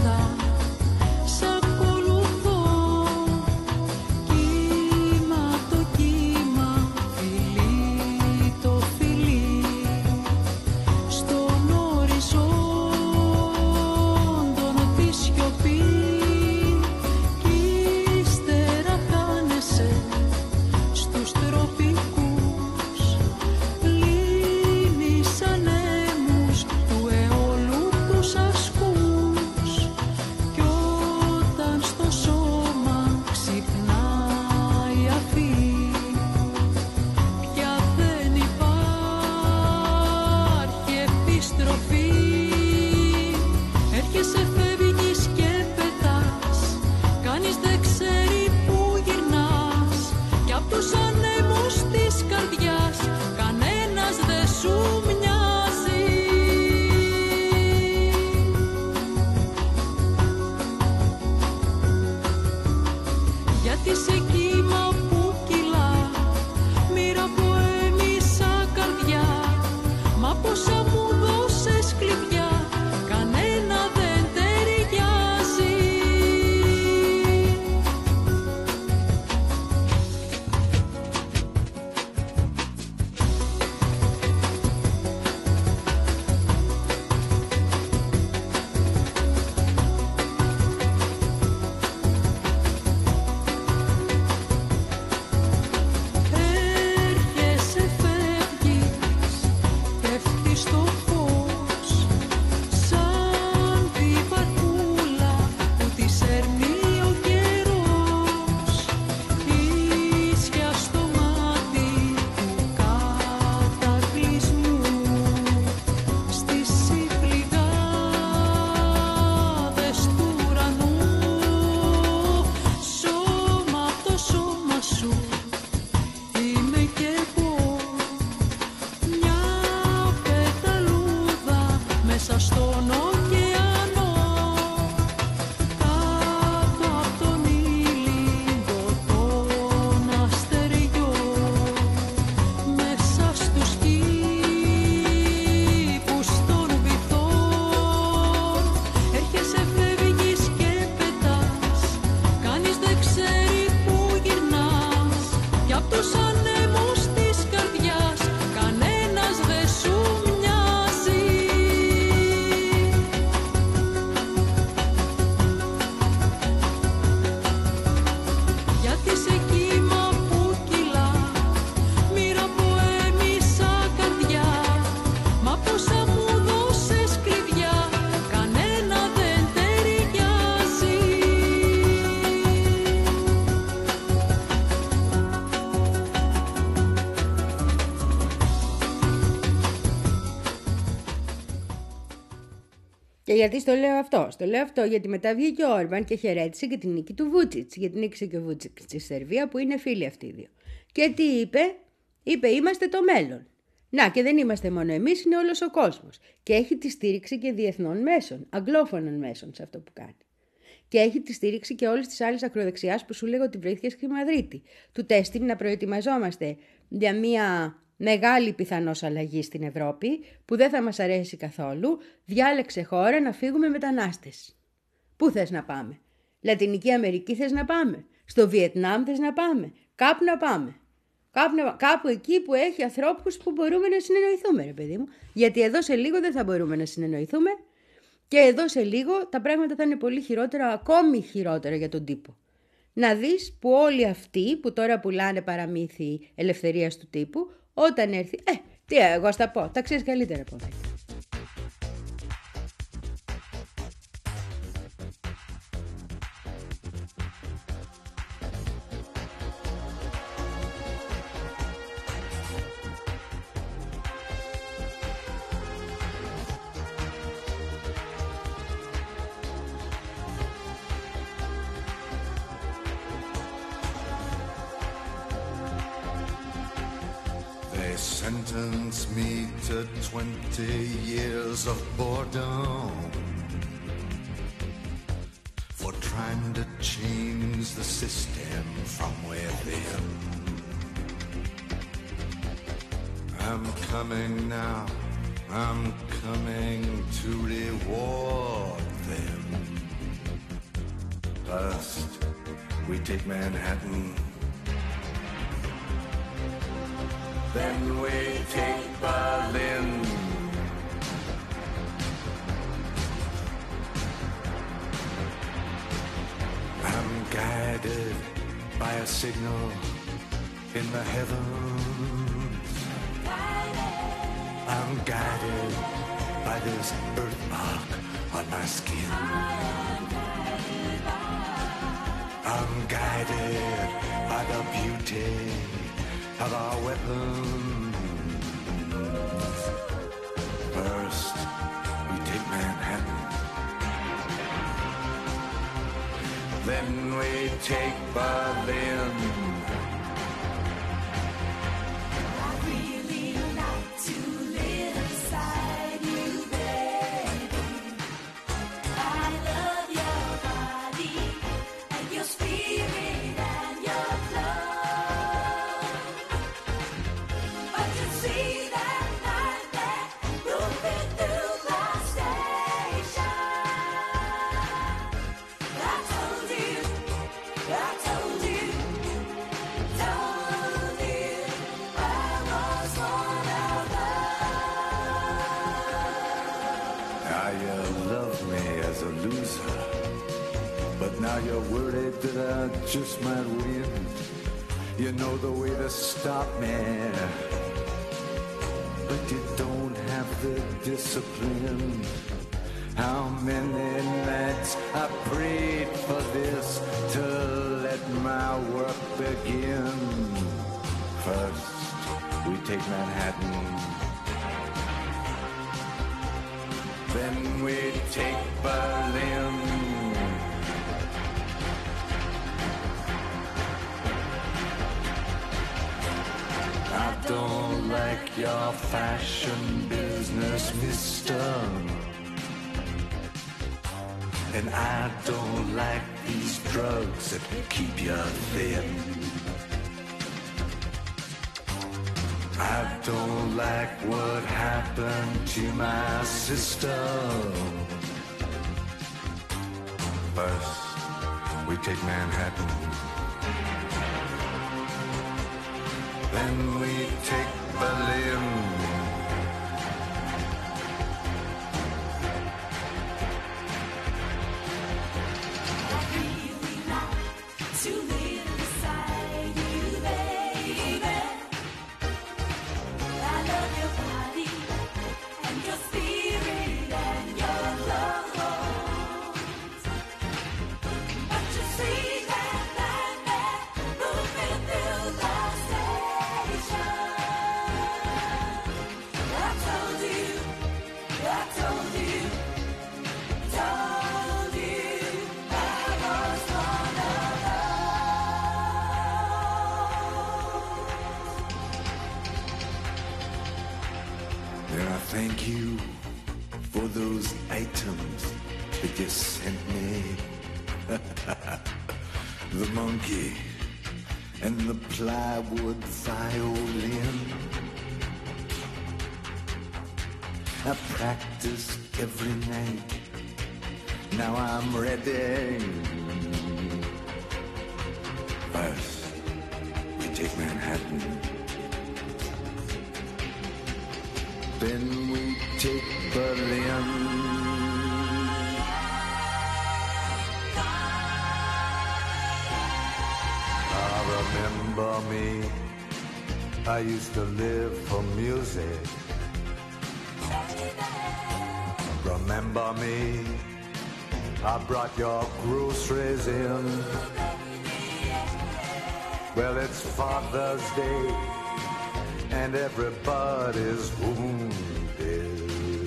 Κύματος Και γιατί στο λέω αυτό? Στο λέω αυτό γιατί μετά βγήκε ο Όρμπαν και χαιρέτησε και την νίκη του Βούτσιτς. Γιατί νίκησε και ο Βούτσιτς στη Σερβία που είναι φίλοι αυτοί οι δύο. Και τι είπε? Είπε είμαστε το μέλλον. Να και δεν είμαστε μόνο εμείς, είναι όλος ο κόσμος. Και έχει τη στήριξη και διεθνών μέσων, αγγλόφωνων μέσων σε αυτό που κάνει. Και έχει τη στήριξη και όλες τις άλλες ακροδεξιάς που σου λέγω ότι βρέθηκε στη Μαδρίτη. Του τέστην να προετοιμαζόμαστε για μια μεγάλη πιθανώς αλλαγή στην Ευρώπη που δεν θα μας αρέσει καθόλου. Διάλεξε χώρα να φύγουμε μετανάστες. Πού θες να πάμε? Λατινική Αμερική θες να πάμε? Στο Βιετνάμ θες να πάμε? Κάπου να πάμε. Κάπου, κάπου εκεί που έχει ανθρώπους που μπορούμε να συνεννοηθούμε, ρε παιδί μου. Γιατί εδώ σε λίγο δεν θα μπορούμε να συνεννοηθούμε και εδώ σε λίγο τα πράγματα θα είναι πολύ χειρότερα, ακόμη χειρότερα για τον τύπο. Να δεις που όλοι αυτοί που τώρα πουλάνε παραμύθι ελευθερίας του τύπου, όταν έρθει, ε, τι εγώ στα πω, τα ξέρεις καλύτερα από μένα. Sentence me to twenty years of boredom for trying to change the system from within. I'm coming now, I'm coming to reward them. First, we take Manhattan. Then we take Berlin. I'm guided by a signal in the heavens. I'm guided by this birthmark on my skin. I'm guided by the beauty of our weapons. First, we take Manhattan. Then we take Berlin. I really like to live inside you, baby. I love your body and your spirit and your love. But you see that nightmare moving through the station. I told you, I told you, told you I was one of those. Now you love me as a loser, but now you're worried that I just might win. You know the way to stop me, but you don't have the discipline. How many nights I prayed for this to let my work begin. First, we take Manhattan. Then we take Berlin. I don't like your fashion business, mister. And I don't like these drugs that keep you thin. I don't like what happened to my sister. First, we take Manhattan. Then we take Berlin. I really like to live beside you, baby. I love your body and your spirit and your lungs. But you see that nightmare moving through the station. I told you, I told you, And I thank you for those items that you sent me. The monkey and the plywood violin. I practice every night. Now I'm ready. First, we take Manhattan. Then we take Berlin. Ah, remember me. I used to live for music. Remember me. I brought your groceries in. Well, it's Father's Day, and everybody's wounded.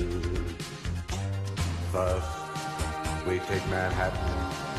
First, we take Manhattan.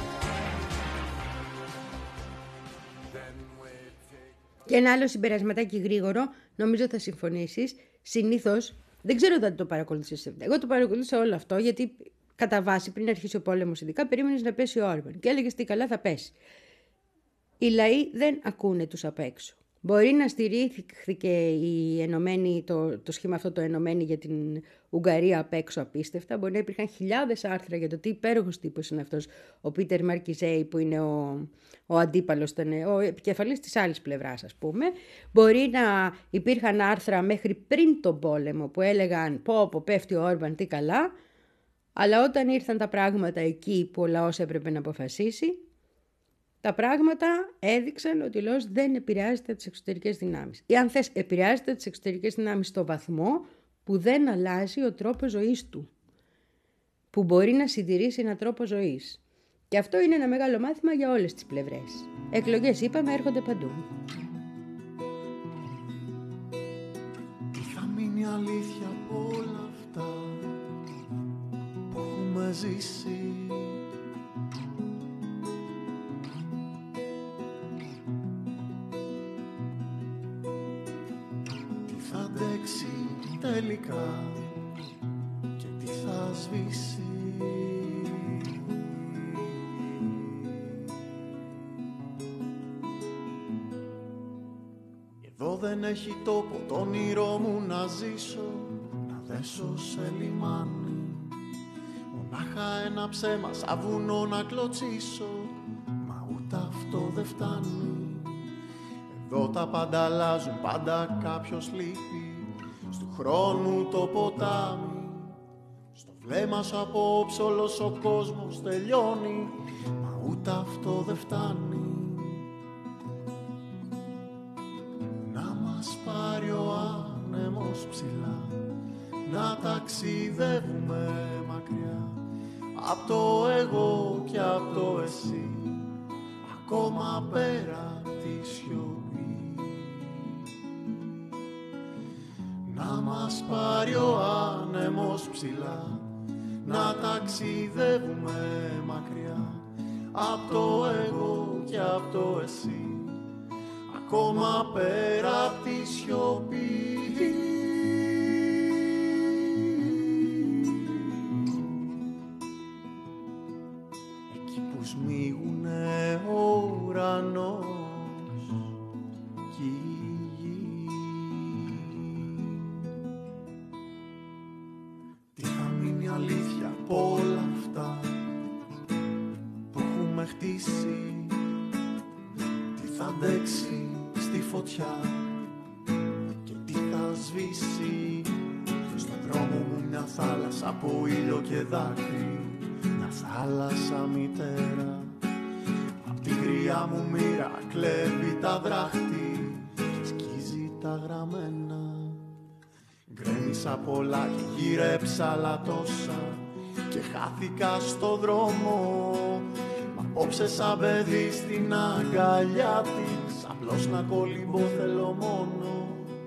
Then we take... Και ένα άλλο συμπερασματάκι γρήγορο, νομίζω θα συμφωνήσεις. Συνήθως, δεν ξέρω αν το παρακολουθήσεις. Εγώ το παρακολουθούσα όλο αυτό, γιατί κατά βάση πριν αρχίσει ο πόλεμος, ειδικά περίμενες να πέσει ο Όρμπαν. Και έλεγες τι καλά θα πέσει. Οι λαοί δεν ακούνε τους απ' έξω. Μπορεί να στηρίχθηκε η ενωμένη, το, το σχήμα αυτό το ενωμένη για την Ουγγαρία απ' έξω απίστευτα. Μπορεί να υπήρχαν χιλιάδες άρθρα για το τι υπέροχος τύπος είναι αυτός ο Πίτερ Μαρκιζέη, που είναι ο, ο αντίπαλος, ο επικεφαλής της άλλης πλευράς, ας πούμε. Μπορεί να υπήρχαν άρθρα μέχρι πριν τον πόλεμο που έλεγαν πω πω πέφτει ο Όρμπαν τι καλά. Αλλά όταν ήρθαν τα πράγματα εκεί που ο λαός έπρεπε να αποφασίσει, τα πράγματα έδειξαν ότι ο λαός δεν επηρεάζεται από τις εξωτερικές δυνάμεις. Ή αν θες, επηρεάζεται από τις εξωτερικές δυνάμεις στο βαθμό που δεν αλλάζει ο τρόπος ζωής του. Που μπορεί να συντηρήσει έναν τρόπο ζωής. Και αυτό είναι ένα μεγάλο μάθημα για όλες τις πλευρές. Εκλογές, είπαμε, έρχονται παντού. Τι θα μείνει αλήθεια από όλα αυτά που έχουμε ζήσει? Τελικά και τι θα σβήσει? Εδώ δεν έχει τόπο το όνειρό μου να ζήσω, να δέσω σε λιμάνι, μονάχα ένα ψέμα σαν βουνό να κλωτσίσω, μα ούτε αυτό δεν φτάνει. Εδώ τα πάντα αλλάζουν, πάντα κάποιος λείπει, χρόνου το ποτάμι, στο βλέμμα σου απόψε όλος ο κόσμος τελειώνει, μα ούτε αυτό δεν φτάνει. Να μας πάρει ο άνεμος ψηλά, να ταξιδεύουμε μακριά, απ' το εγώ και απ' το εσύ, ακόμα πέρα τη σιωπή. Να μας πάρει ο άνεμος ψηλά, να ταξιδεύουμε μακριά, απ' το εγώ και απ' το εσύ, ακόμα πέρα απ' τη σιωπή. Εκεί που σμίγουνε ο ουρανός από όλα αυτά που έχουμε χτίσει, τι θα αντέξει στη φωτιά και τι θα σβήσει. Στον δρόμο μου μια θάλασσα από ήλιο και δάκρυ, μια θάλασσα μητέρα, απ' τη γριά μου μοίρα κλέβει τα δράχτη και σκίζει τα γραμμένα. Γκρέμισα πολλά και γύρεψα άλλα τόσα και χάθηκα στο δρόμο, μα απόψε σαν παιδί στην αγκαλιά της, απλώς να κολυμπώ θέλω μόνο.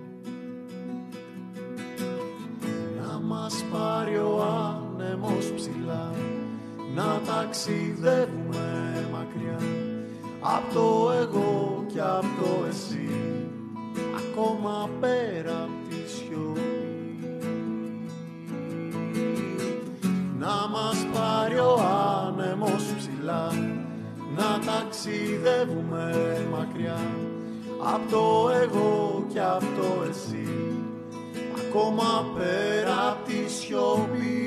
Να μας πάρει ο άνεμος ψηλά, να ταξιδεύουμε μακριά, απ' το εγώ και απ' το εσύ, ακόμα πέρα απ' τη σιωπή. ταξιδεύουμε μακριά απ' το εγώ και απ' το εσύ, ακόμα πέρα απ' τη σιωπή.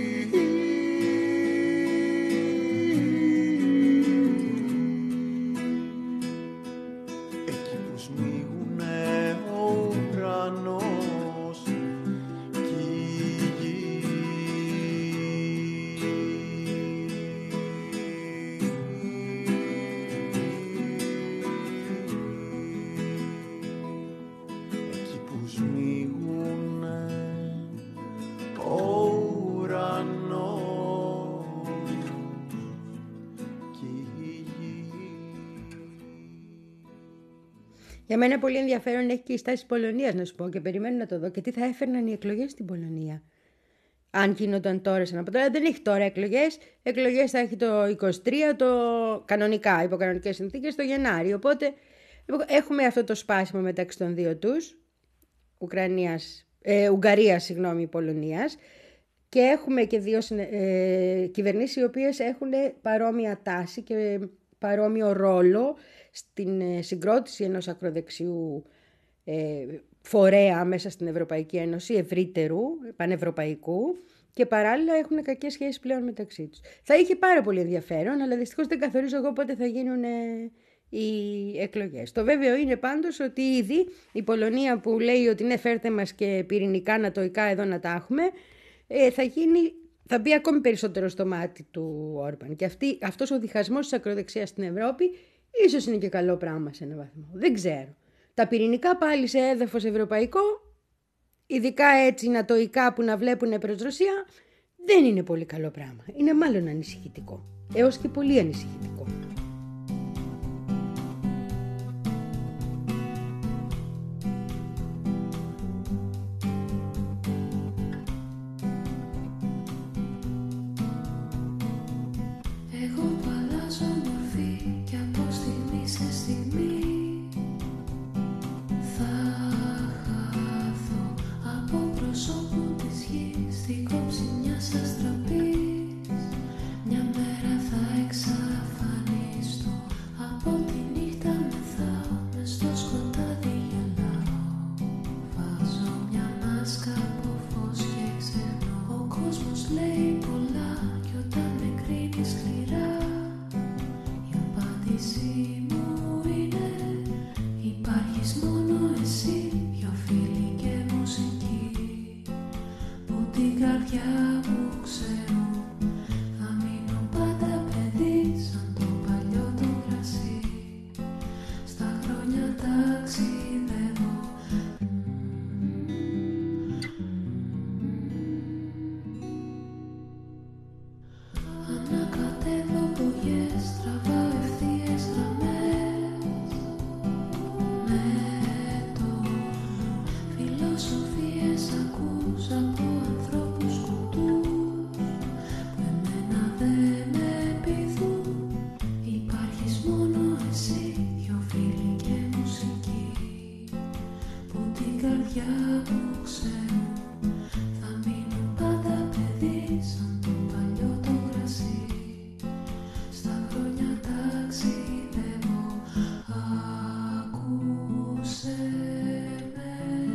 Εκεί που σμίγουνε ο ουρανός κι η γη. Εκεί που σμίγουνε ο ουρανός κι η γη. Για μένα πολύ ενδιαφέρον έχει και η στάση της Πολωνίας, να σου πω, και περιμένω να το δω. Και τι θα έφερναν οι εκλογές στην Πολωνία. Αν γινόταν τώρα σαν από τώρα, δεν έχει τώρα εκλογές. Εκλογές θα έχει το είκοσι τρία, το κανονικά, υπό κανονικές συνθήκες, το Γενάρη. Οπότε έχουμε αυτό το σπάσιμο μεταξύ των δύο τους, Ουκρανίας, ε, Ουγγαρίας, συγγνώμη, Πολωνίας. Και έχουμε και δύο ε, κυβερνήσεις οι οποίες έχουν παρόμοια τάση και παρόμοιο ρόλο στην ε, συγκρότηση ενός ακροδεξιού ε, φορέα μέσα στην Ευρωπαϊκή Ένωση, ευρύτερου, πανευρωπαϊκού, και παράλληλα έχουν κακές σχέσεις πλέον μεταξύ τους. Θα είχε πάρα πολύ ενδιαφέρον, αλλά δυστυχώς δεν καθορίζω εγώ πότε θα γίνουν ε, οι εκλογές. Το βέβαιο είναι πάντως ότι ήδη η Πολωνία, που λέει ότι ναι, φέρτε μας και πυρηνικά, νατοϊκά εδώ να τα έχουμε, ε, θα γίνει... θα μπει ακόμη περισσότερο στο μάτι του Όρμπαν. Και αυτή, αυτός ο διχασμός της ακροδεξιάς στην Ευρώπη ίσως είναι και καλό πράγμα σε έναν βαθμό. Δεν ξέρω. Τα πυρηνικά πάλι σε έδαφος ευρωπαϊκό, ειδικά έτσι νατοϊκά που να βλέπουν προς Ρωσία, δεν είναι πολύ καλό πράγμα. Είναι μάλλον ανησυχητικό. Έως και πολύ ανησυχητικό. Εγώ που αλλάζω μορφή και από στιγμή σε στιγμή θα χαθώ από προσώπου της γης στην κόψη μιας αστραπής. Μια μέρα θα εξαφανιστώ, από τη νύχτα μεθάω, μες στο σκοτάδι γελάω. Βάζω μια μάσκα από φως και ξεχνώ. Ο κόσμος λέει πολλά κι όταν με κρίνει σκληρά, η απάντησή μου είναι υπάρχεις μόνο εσύ, δυο φίλοι και μουσική που την καρδιά μου ξέρουν. Θα μείνω πάντα παιδί σαν το παλιό το κρασί, στα χρόνια ταξιδεύω. Ανακατεύω πογιές, τραβάω ευθείες γραμμές με το φιλοσοφίες ακούς από ανθρώπους κουτούς που εμένα δεν με πείθουν. Υπάρχεις μόνο εσύ, δυο φίλοι και μουσική που την καρδιά μου ξέρουν. Θα μείνω πάντα παιδί σαν το παλιό το κρασί, στα χρόνια ταξιδεύω. Ακούσε με.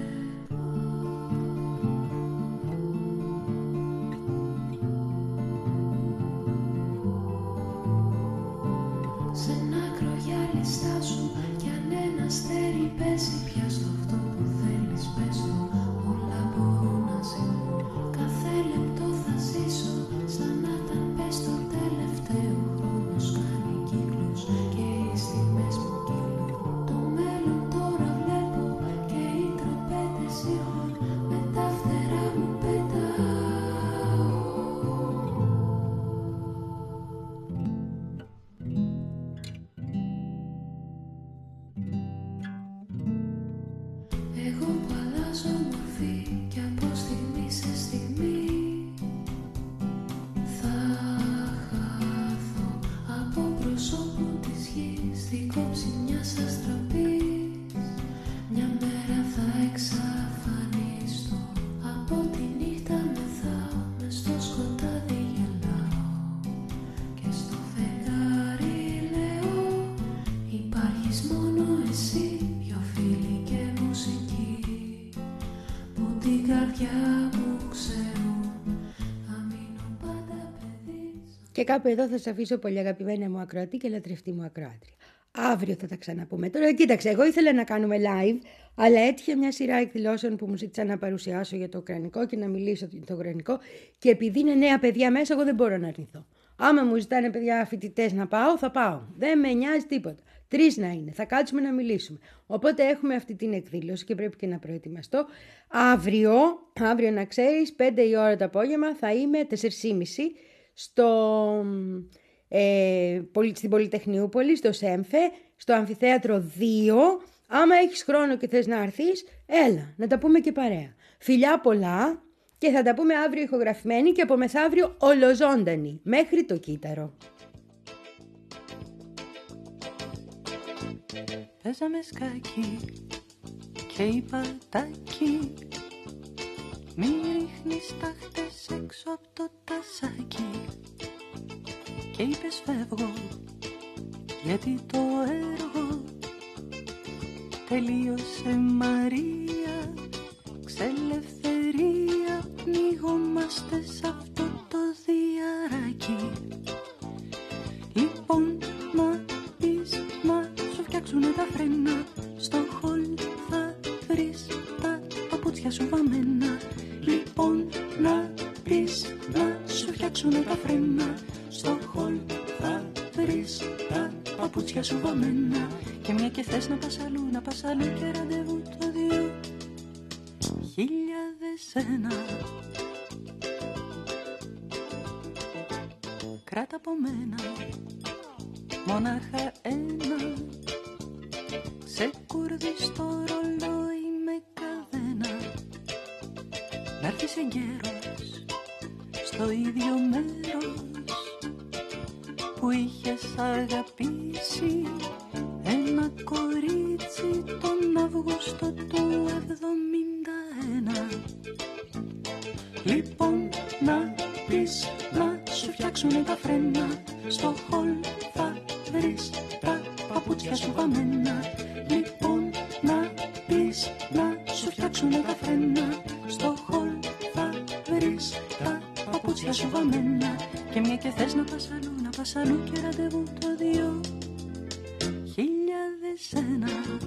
Σε ένα ακρογιάλι στάσου κι αν ένα αστέρι πέσει, πιάσ' το αυτό που θέλεις, πες το, όλα μπορούν. στην καρδιά μου ξέρουν να μείνω πάντα παιδί. Και κάπου εδώ θα σας αφήσω, πολύ αγαπημένη μου ακροατή και λατρευτή μου ακροάτρια. Αύριο θα τα ξαναπούμε. Τώρα κοίταξε, εγώ ήθελα να κάνουμε live, αλλά έτυχε μια σειρά εκδηλώσεων που μου ζήτησαν να παρουσιάσω για το ουκρανικό και να μιλήσω για το ουκρανικό, και επειδή είναι νέα παιδιά μέσα, εγώ δεν μπορώ να αρνηθώ. Άμα μου ζητάνε παιδιά φοιτητές να πάω, θα πάω. Δεν με νοιάζει τίποτα. Τρεις να είναι, θα κάτσουμε να μιλήσουμε. Οπότε έχουμε αυτή την εκδήλωση και πρέπει και να προετοιμαστώ. Αύριο, αύριο να ξέρεις, πέντε η ώρα το απόγευμα θα είμαι τέσσερις και μισή στο, ε, στην Πολυτεχνιούπολη, στο ΣΕΜΦΕ, στο Αμφιθέατρο δύο. Άμα έχεις χρόνο και θες να έρθεις, έλα, να τα πούμε και παρέα. Φιλιά πολλά και θα τα πούμε αύριο ηχογραφημένοι και από μεθαύριο ολοζώντανοι, μέχρι το κύτταρο. Παίζαμε σκάκι και είπα τάκι, μη ρίχνεις τάχτες έξω από το τασάκι. Και είπες φεύγω γιατί το έργο τελείωσε Μαρία. Ξελευθερία, πνιγόμαστε σε αυτό το διαράκι. Λοιπόν να πεις να σου φτιάξουνε τα φρένα, στο χολ θα βρεις τα παπούτσια σου βαμμένα. Λοιπόν να πεις να σου φτιάξουνε τα φρένα, στο χολ θα βρεις τα παπούτσια σου βαμμένα. Και μια και θες να πας αλλού, να πας αλλού και ραντεβού το δύο χιλιάδες ένα. Κράτα από μένα μονάχα ένα, ξεκούρδι στο ρολόι με καδένα. Να έρθεις εγκαίρος στο ίδιο μέρος που είχες αγαπήσει ένα κορίτσι τον Αύγουστο του εβδομήντα ένα. Λοιπόν να πεις να σου φτιάξουνε τα φρένα, στο χολ θα βρεις τα παπούτσια σου βαμμένα. Λοιπόν να πεις να σου φτιάξουνε τα φρένα, στο χολ θα βρεις τα παπούτσια σου βαμμένα. Και μια και θες να πας αλλού, να πας αλλού και ραντεβού το δύο χιλιάδες ένα.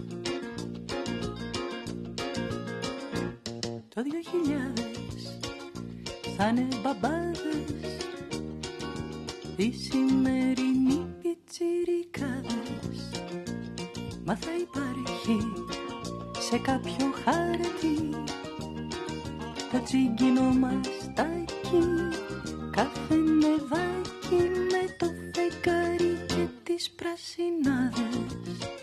Το δύο χιλιάδες θα είναι μπαμπάδες, οι σημερινοί πιτσιρικάδες. Μα θα υπάρχει σε κάποιο χάρτη το τσίγκινο μαστάκι, καφενεδάκι με το φεγγάρι και τις πρασινάδες.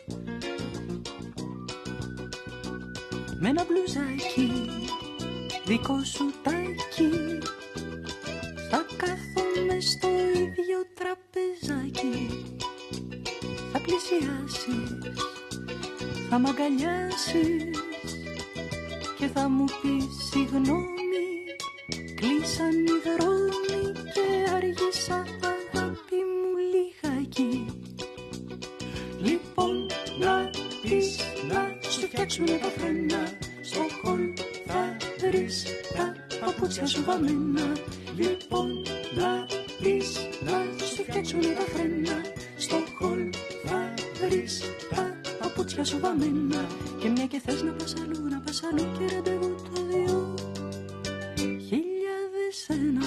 Με ένα μπλουζάκι δικό σου τάκι θα κάθομαι στο ίδιο τραπεζάκι. Θα πλησιάσεις, θα μ' αγκαλιάσεις και θα μου πεις συγγνώμη, κλείσαν οι δρόμοι και άργησα αγάπη μου λιγάκι. Λοιπόν να πεις να σου φτιάξουνε τα φρένα, στο χολ θα βρεις τα παπούτσια σου βαμμένα. Λοιπόν να πεις να σου φτιάξουνε τα φρένα, στο χολ θα βρεις τα παπούτσια σου βαμμένα. Και μια και θες να πας αλλού, να πας αλλού και ραντεβού το δύο χιλιάδες ένα.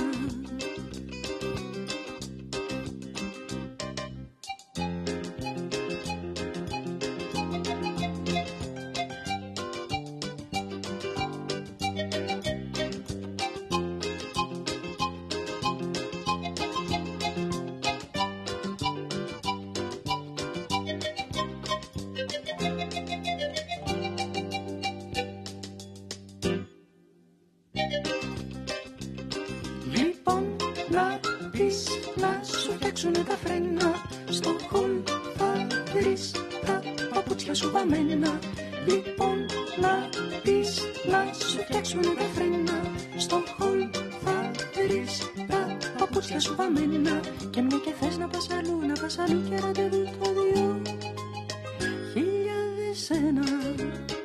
Τα φρένα, στο χολ θα βρεις τα παπούτσια σου βαμμένα. Λοιπόν να πεις να σου φτιάξουνε τα φρένα, στο χολ θα βρεις τα παπούτσια σου βαμμένα. Και μια και θες να πας αλλού, να πας αλλού και ραντεβού το δύο χιλιάδες ένα.